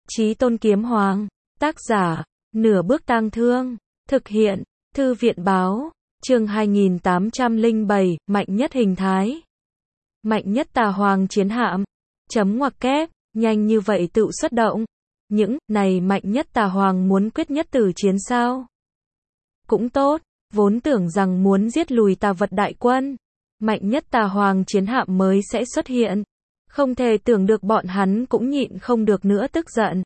Chí Tôn Kiếm Hoàng. Tác giả, Nửa Bước Tang Thương. Thực hiện, Thư viện Báo. Chương 2807, mạnh nhất hình thái. Mạnh nhất Tà Hoàng chiến hạm. Chấm ngoặc kép, nhanh như vậy tự xuất động. Những này mạnh nhất Tà Hoàng muốn quyết nhất tử chiến sao? Cũng tốt, vốn tưởng rằng muốn giết lùi Tà vật đại quân, mạnh nhất Tà Hoàng chiến hạm mới sẽ xuất hiện. Không thể tưởng được bọn hắn cũng nhịn không được nữa tức giận.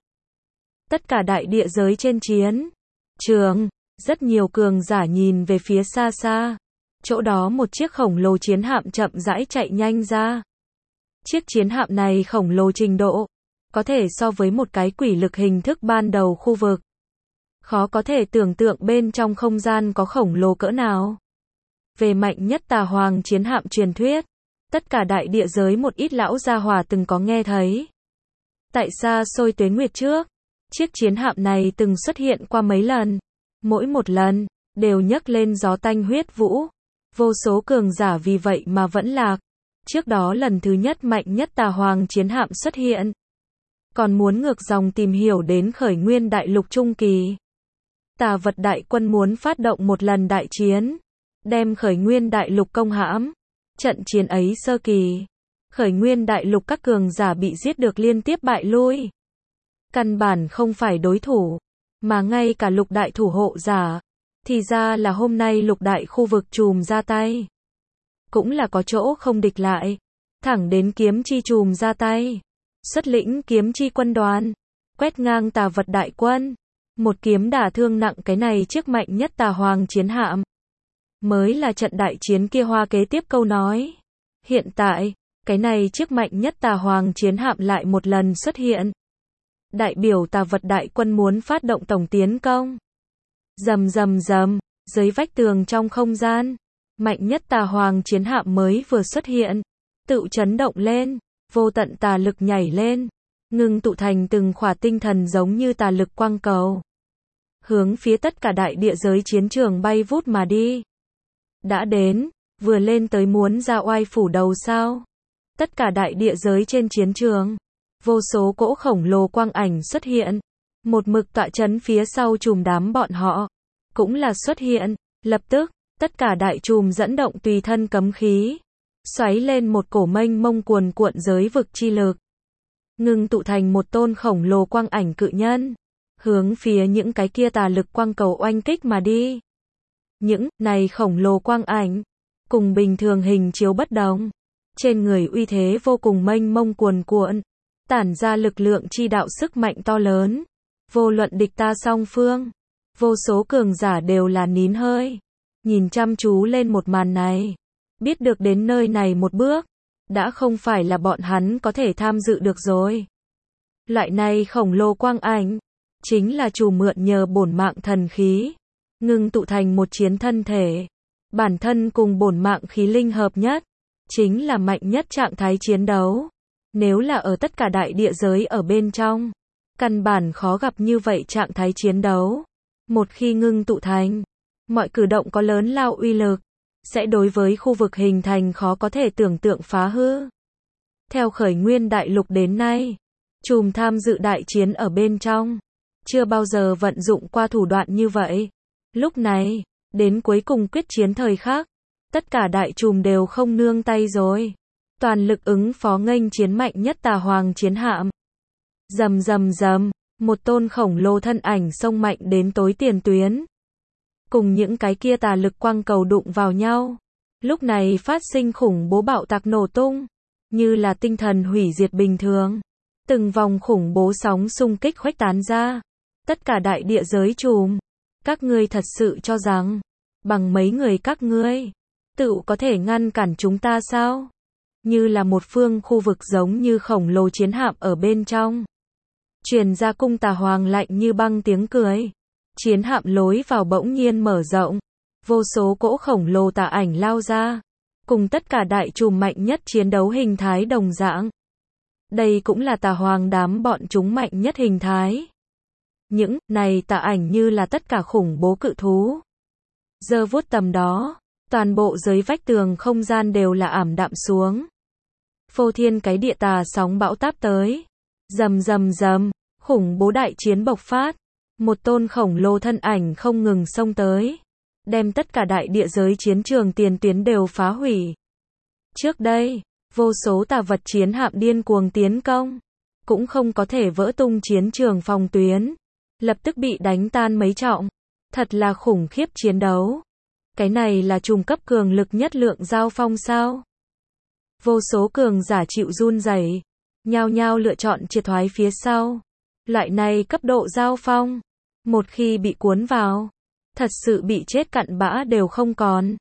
Tất cả đại địa giới trên chiến trường, rất nhiều cường giả nhìn về phía xa xa. Chỗ đó một chiếc khổng lồ chiến hạm chậm rãi chạy nhanh ra. Chiếc chiến hạm này khổng lồ trình độ, có thể so với một cái quỷ lực hình thức ban đầu khu vực. Khó có thể tưởng tượng bên trong không gian có khổng lồ cỡ nào. Về mạnh nhất Tà Hoàng chiến hạm truyền thuyết, tất cả đại địa giới một ít lão gia hỏa từng có nghe thấy. Tại xa xôi tuế nguyệt trước, chiếc chiến hạm này từng xuất hiện qua mấy lần. Mỗi một lần, đều nhấc lên gió tanh huyết vũ. Vô số cường giả vì vậy mà vẫn lạc. Trước đó lần thứ nhất mạnh nhất Tà Hoàng chiến hạm xuất hiện. Còn muốn ngược dòng tìm hiểu đến khởi nguyên đại lục trung kỳ. Tà vật đại quân muốn phát động một lần đại chiến, đem khởi nguyên đại lục công hãm. Trận chiến ấy sơ kỳ, khởi nguyên đại lục các cường giả bị giết được liên tiếp bại lui. Căn bản không phải đối thủ, mà ngay cả lục đại thủ hộ giả. Thì ra là hôm nay lục đại khu vực trùm ra tay. Cũng là có chỗ không địch lại. Thẳng đến kiếm chi trùm ra tay. Xuất lĩnh kiếm chi quân đoàn. Quét ngang Tà vật đại quân. Một kiếm đả thương nặng cái này chiếc mạnh nhất Tà Hoàng chiến hạm. Mới là trận đại chiến kia hoa kế tiếp câu nói. Hiện tại, cái này chiếc mạnh nhất Tà Hoàng chiến hạm lại một lần xuất hiện. Đại biểu Tà vật đại quân muốn phát động tổng tiến công. Rầm rầm rầm, dưới vách tường trong không gian, mạnh nhất Tà Hoàng chiến hạm mới vừa xuất hiện, tự chấn động lên, vô tận tà lực nhảy lên, ngưng tụ thành từng khỏa tinh thần giống như tà lực quang cầu, hướng phía tất cả đại địa giới chiến trường bay vút mà đi. Đã đến, vừa lên tới muốn ra oai phủ đầu sao? Tất cả đại địa giới trên chiến trường, vô số cỗ khổng lồ quang ảnh xuất hiện, một mực tọa chấn phía sau chùm đám bọn họ, cũng là xuất hiện. Lập tức, tất cả đại chùm dẫn động tùy thân cấm khí, xoáy lên một cổ mênh mông cuồn cuộn giới vực chi lực, ngưng tụ thành một tôn khổng lồ quang ảnh cự nhân, hướng phía những cái kia tà lực quang cầu oanh kích mà đi. Những này khổng lồ quang ảnh, cùng bình thường hình chiếu bất đồng, trên người uy thế vô cùng mênh mông cuồn cuộn, tản ra lực lượng chi đạo sức mạnh to lớn. Vô luận địch ta song phương, vô số cường giả đều là nín hơi, nhìn chăm chú lên một màn này. Biết được đến nơi này một bước, đã không phải là bọn hắn có thể tham dự được rồi. Loại này khổng lồ quang ảnh, chính là chủ mượn nhờ bổn mạng thần khí, ngưng tụ thành một chiến thân thể. Bản thân cùng bổn mạng khí linh hợp nhất, chính là mạnh nhất trạng thái chiến đấu. Nếu là ở tất cả đại địa giới ở bên trong, căn bản khó gặp như vậy trạng thái chiến đấu. Một khi ngưng tụ thành, mọi cử động có lớn lao uy lực, sẽ đối với khu vực hình thành khó có thể tưởng tượng phá hư. Theo khởi nguyên đại lục đến nay, chùm tham dự đại chiến ở bên trong, chưa bao giờ vận dụng qua thủ đoạn như vậy. Lúc này, đến cuối cùng quyết chiến thời khắc, tất cả đại chùm đều không nương tay rồi. Toàn lực ứng phó nghênh chiến mạnh nhất Tà Hoàng chiến hạm. Rầm rầm rầm, một tôn khổng lồ thân ảnh xông mạnh đến tối tiền tuyến. Cùng những cái kia tà lực quang cầu đụng vào nhau. Lúc này phát sinh khủng bố bạo tạc nổ tung, như là tinh thần hủy diệt bình thường. Từng vòng khủng bố sóng xung kích khuếch tán ra. Tất cả đại địa giới chùm, các ngươi thật sự cho rằng, bằng mấy người các ngươi, tự có thể ngăn cản chúng ta sao? Như là một phương khu vực giống như khổng lồ chiến hạm ở bên trong. Truyền ra cung Tà Hoàng lạnh như băng tiếng cười. Chiến hạm lối vào bỗng nhiên mở rộng. Vô số cỗ khổng lồ tà ảnh lao ra. Cùng tất cả đại chùm mạnh nhất chiến đấu hình thái đồng dạng. Đây cũng là Tà Hoàng đám bọn chúng mạnh nhất hình thái. Những này tà ảnh như là tất cả khủng bố cự thú. Giờ vuốt tầm đó, toàn bộ dưới vách tường không gian đều là ảm đạm xuống. Phô thiên cái địa tà sóng bão táp tới. Rầm rầm rầm, Khủng bố đại chiến bộc phát. Một tôn khổng lồ thân ảnh không ngừng xông tới, đem tất cả đại địa giới chiến trường tiền tuyến đều phá hủy. Trước đây, vô số tà vật chiến hạm điên cuồng tiến công, cũng không có thể vỡ tung chiến trường phòng tuyến, lập tức bị đánh tan mấy trọng. Thật là khủng khiếp chiến đấu. Cái này là trùng cấp cường lực nhất lượng giao phong sao? Vô số cường giả chịu run rẩy, nhao nhao lựa chọn triệt thoái phía sau. Loại này cấp độ giao phong, một khi bị cuốn vào, thật sự bị chết cặn bã đều không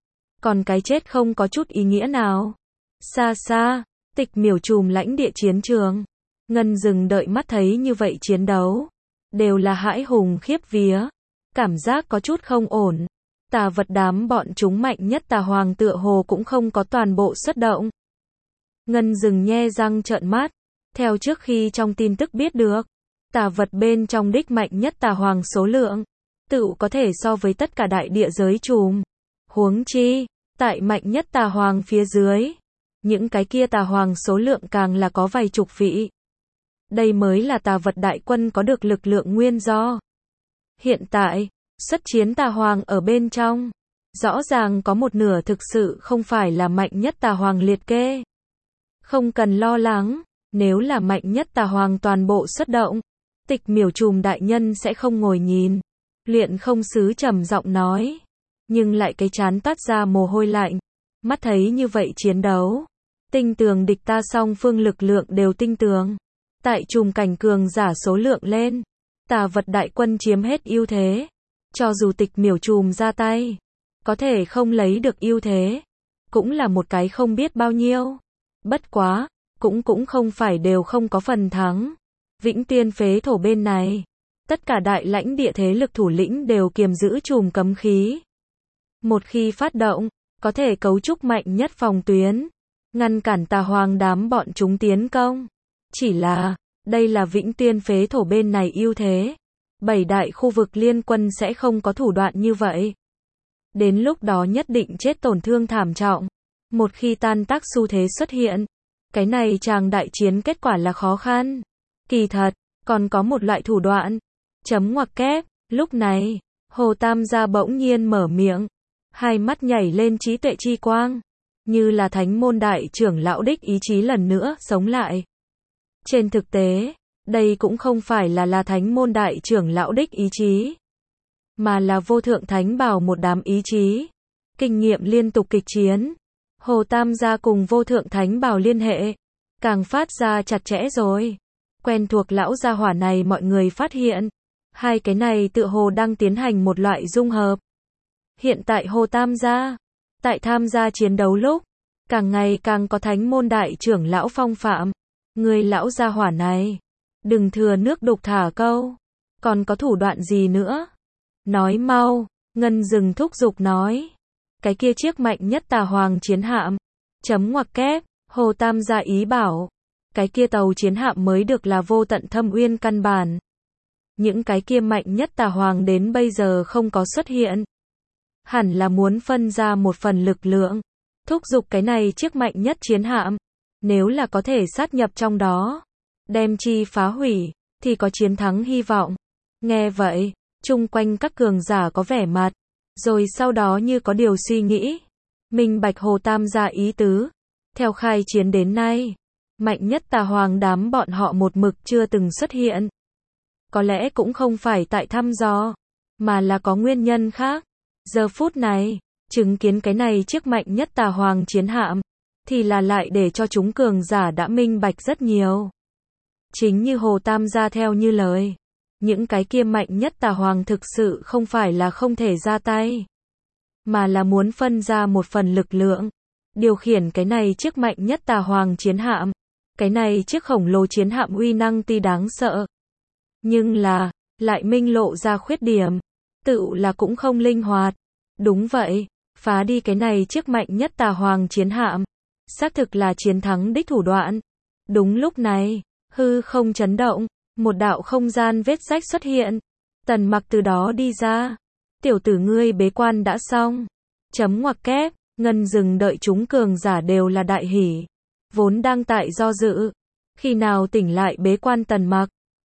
còn cái chết không có chút ý nghĩa nào. Xa xa, Tịch Miểu trùm lãnh địa chiến trường, Ngân Dừng đợi mắt thấy như vậy chiến đấu, đều là hãi hùng khiếp vía, cảm giác có chút không ổn. Tà vật đám bọn chúng mạnh nhất tà hoàng tựa hồ cũng không có toàn bộ xuất động. Ngân Dừng nhe răng trợn mắt, theo trước khi trong tin tức biết được, tà vật bên trong đích mạnh nhất tà hoàng số lượng, tự có thể so với tất cả đại địa giới trùm. Huống chi, tại mạnh nhất tà hoàng phía dưới, những cái kia tà hoàng số lượng càng là có vài chục vị. Đây mới là tà vật đại quân có được lực lượng nguyên do. Hiện tại, xuất chiến tà hoàng ở bên trong, rõ ràng có một nửa thực sự không phải là mạnh nhất tà hoàng liệt kê. Không cần lo lắng, nếu là mạnh nhất tà hoàng toàn bộ xuất động, Tịch Miểu trùm đại nhân sẽ không ngồi nhìn. Luyện không sứ trầm giọng nói, nhưng lại cái chán toát ra mồ hôi lạnh. Mắt thấy như vậy chiến đấu, tinh tường địch ta song phương lực lượng đều tinh tường. Tại trùm cảnh cường giả số lượng lên, tà vật đại quân chiếm hết ưu thế. Cho dù Tịch Miểu trùm ra tay, có thể không lấy được ưu thế, cũng là một cái không biết bao nhiêu. Bất quá, cũng không phải đều không có phần thắng. Vĩnh Tiên phế thổ bên này, tất cả đại lãnh địa thế lực thủ lĩnh đều kiềm giữ trùm cấm khí. Một khi phát động, có thể cấu trúc mạnh nhất phòng tuyến, ngăn cản tà hoàng đám bọn chúng tiến công. Chỉ là, đây là Vĩnh Tiên phế thổ bên này ưu thế. 7 đại khu vực liên quân sẽ không có thủ đoạn như vậy. Đến lúc đó nhất định chết tổn thương thảm trọng. Một khi tan tác xu thế xuất hiện, cái này chàng đại chiến kết quả là khó khăn. Kỳ thật, còn có một loại thủ đoạn. Chấm ngoặc kép, lúc này, Hồ Tam gia bỗng nhiên mở miệng, hai mắt nhảy lên trí tuệ chi quang, như là thánh môn đại trưởng lão đích ý chí lần nữa sống lại. Trên thực tế, đây cũng không phải là thánh môn đại trưởng lão đích ý chí, mà là vô thượng thánh bảo một đám ý chí. Kinh nghiệm liên tục kịch chiến, Hồ Tam gia cùng vô thượng thánh bảo liên hệ, càng phát ra chặt chẽ rồi. Quen thuộc lão gia hỏa này mọi người phát hiện, hai cái này tựa hồ đang tiến hành một loại dung hợp. Hiện tại Hồ Tam gia, tại tham gia chiến đấu lúc, càng ngày càng có thánh môn đại trưởng lão phong phạm. Người lão gia hỏa này, đừng thừa nước đục thả câu, còn có thủ đoạn gì nữa? Nói mau, Ngân Dừng thúc giục nói. Cái kia chiếc mạnh nhất tà hoàng chiến hạm. Chấm ngoặc kép, Hồ Tam gia ý bảo. Cái kia tàu chiến hạm mới được là vô tận thâm uyên căn bản. Những cái kia mạnh nhất tà hoàng đến bây giờ không có xuất hiện. Hẳn là muốn phân ra một phần lực lượng, thúc giục cái này chiếc mạnh nhất chiến hạm. Nếu là có thể sát nhập trong đó, đem chi phá hủy, thì có chiến thắng hy vọng. Nghe vậy, chung quanh các cường giả có vẻ mặt, rồi sau đó như có điều suy nghĩ. Minh bạch Hồ Tam gia ý tứ. Theo khai chiến đến nay, mạnh nhất tà hoàng đám bọn họ một mực chưa từng xuất hiện. Có lẽ cũng không phải tại thăm dò, mà là có nguyên nhân khác. Giờ phút này, chứng kiến cái này chiếc mạnh nhất tà hoàng chiến hạm, thì là lại để cho chúng cường giả đã minh bạch rất nhiều. Chính như Hồ Tam gia theo như lời, những cái kia mạnh nhất tà hoàng thực sự không phải là không thể ra tay, mà là muốn phân ra một phần lực lượng, điều khiển cái này chiếc mạnh nhất tà hoàng chiến hạm. Cái này chiếc khổng lồ chiến hạm uy năng tuy đáng sợ, nhưng là, lại minh lộ ra khuyết điểm, tự là cũng không linh hoạt. Đúng vậy, phá đi cái này chiếc mạnh nhất tà hoàng chiến hạm, xác thực là chiến thắng đích thủ đoạn. Đúng lúc này, hư không chấn động, một đạo không gian vết rách xuất hiện. Tần Mặc từ đó đi ra. Tiểu tử ngươi bế quan đã xong. Chấm ngoặc kép, Ngân Dừng đợi chúng cường giả đều là đại hỉ. Vốn đang tại do dự, khi nào tỉnh lại bế quan Tần Mặc,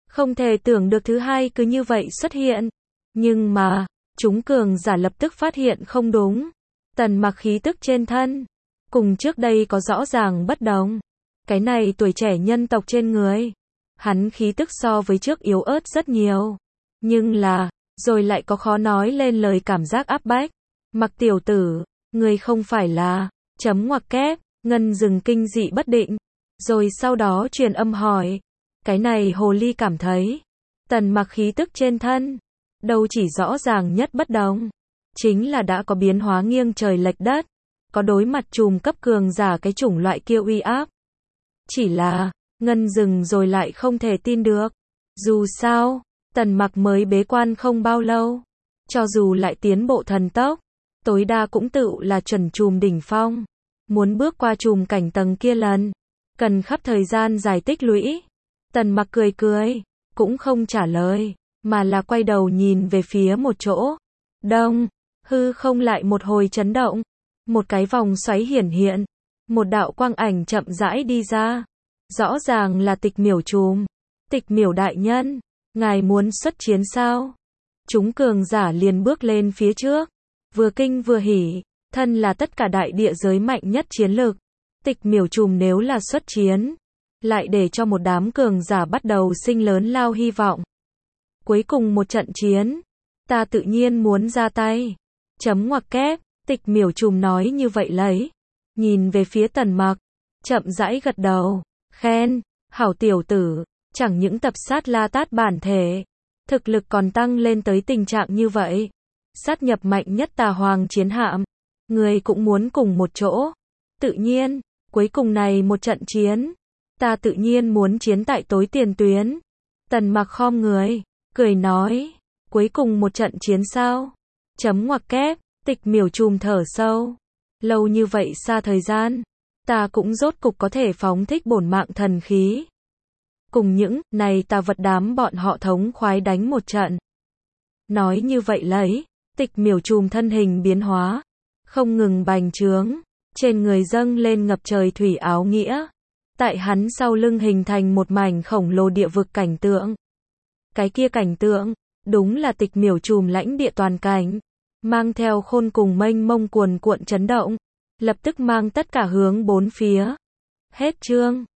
Không thể tưởng được thứ hai cứ như vậy xuất hiện. Nhưng mà, chúng cường giả lập tức phát hiện không đúng. Tần Mặc khí tức trên thân, cùng trước đây có rõ ràng bất đồng. Cái này tuổi trẻ nhân tộc trên người, hắn khí tức so với trước yếu ớt rất nhiều. Nhưng là, rồi lại có khó nói lên lời cảm giác áp bách. Mặc tiểu tử, người không phải là, chấm ngoặc kép, Ngân dừng kinh dị bất định. Rồi sau đó truyền âm hỏi. Cái này hồ ly cảm thấy, Tần Mặc khí tức trên thân, đâu chỉ rõ ràng nhất bất đồng. Chính là đã có biến hóa nghiêng trời lệch đất. Có đối mặt trùm cấp cường giả cái chủng loại kia uy áp. Chỉ là, Ngân dừng rồi lại không thể tin được. Dù sao, Tần Mặc mới bế quan không bao lâu. Cho dù lại tiến bộ thần tốc, tối đa cũng tự là chuẩn trùm đỉnh phong. Muốn bước qua trùm cảnh tầng kia lần, cần khắp thời gian dài tích lũy. Tần Mặc cười cười, cũng không trả lời, mà là quay đầu nhìn về phía một chỗ. Đông, hư không lại một hồi chấn động. Một cái vòng xoáy hiển hiện. Một đạo quang ảnh chậm rãi đi ra. Rõ ràng là Tịch Miểu trùm. Tịch Miểu đại nhân, ngài muốn xuất chiến sao? Chúng cường giả liền bước lên phía trước. Vừa kinh vừa hỉ, thân là tất cả đại địa giới mạnh nhất chiến lực. Tịch Miểu trùm nếu là xuất chiến, lại để cho một đám cường giả bắt đầu sinh lớn lao hy vọng. Cuối cùng một trận chiến, ta tự nhiên muốn ra tay. Chấm ngoặc kép, Tịch Miểu trùm nói như vậy lấy. Nhìn về phía Tần Mặc, chậm rãi gật đầu, khen, hảo tiểu tử, chẳng những tập sát La Tát bản thể, thực lực còn tăng lên tới tình trạng như vậy. Sát nhập mạnh nhất Tà Hoàng chiến hạm, người cũng muốn cùng một chỗ. Tự nhiên, cuối cùng này một trận chiến, ta tự nhiên muốn chiến tại tối tiền tuyến. Tần Mặc khom người, cười nói, cuối cùng một trận chiến sao? Chấm ngoặc kép, Tịch Miểu trùm thở sâu. Lâu như vậy xa thời gian, ta cũng rốt cục có thể phóng thích bổn mạng thần khí. Cùng những này tà vật đám bọn họ thống khoái đánh một trận. Nói như vậy lấy, Tịch Miểu trùm thân hình biến hóa, không ngừng bành trướng, trên người dâng lên ngập trời thủy áo nghĩa. Tại hắn sau lưng hình thành một mảnh khổng lồ địa vực cảnh tượng. Cái kia cảnh tượng, đúng là Tịch Miểu trùm lãnh địa toàn cảnh, mang theo khôn cùng mênh mông cuồn cuộn chấn động, lập tức mang tất cả hướng bốn phía. Hết chương.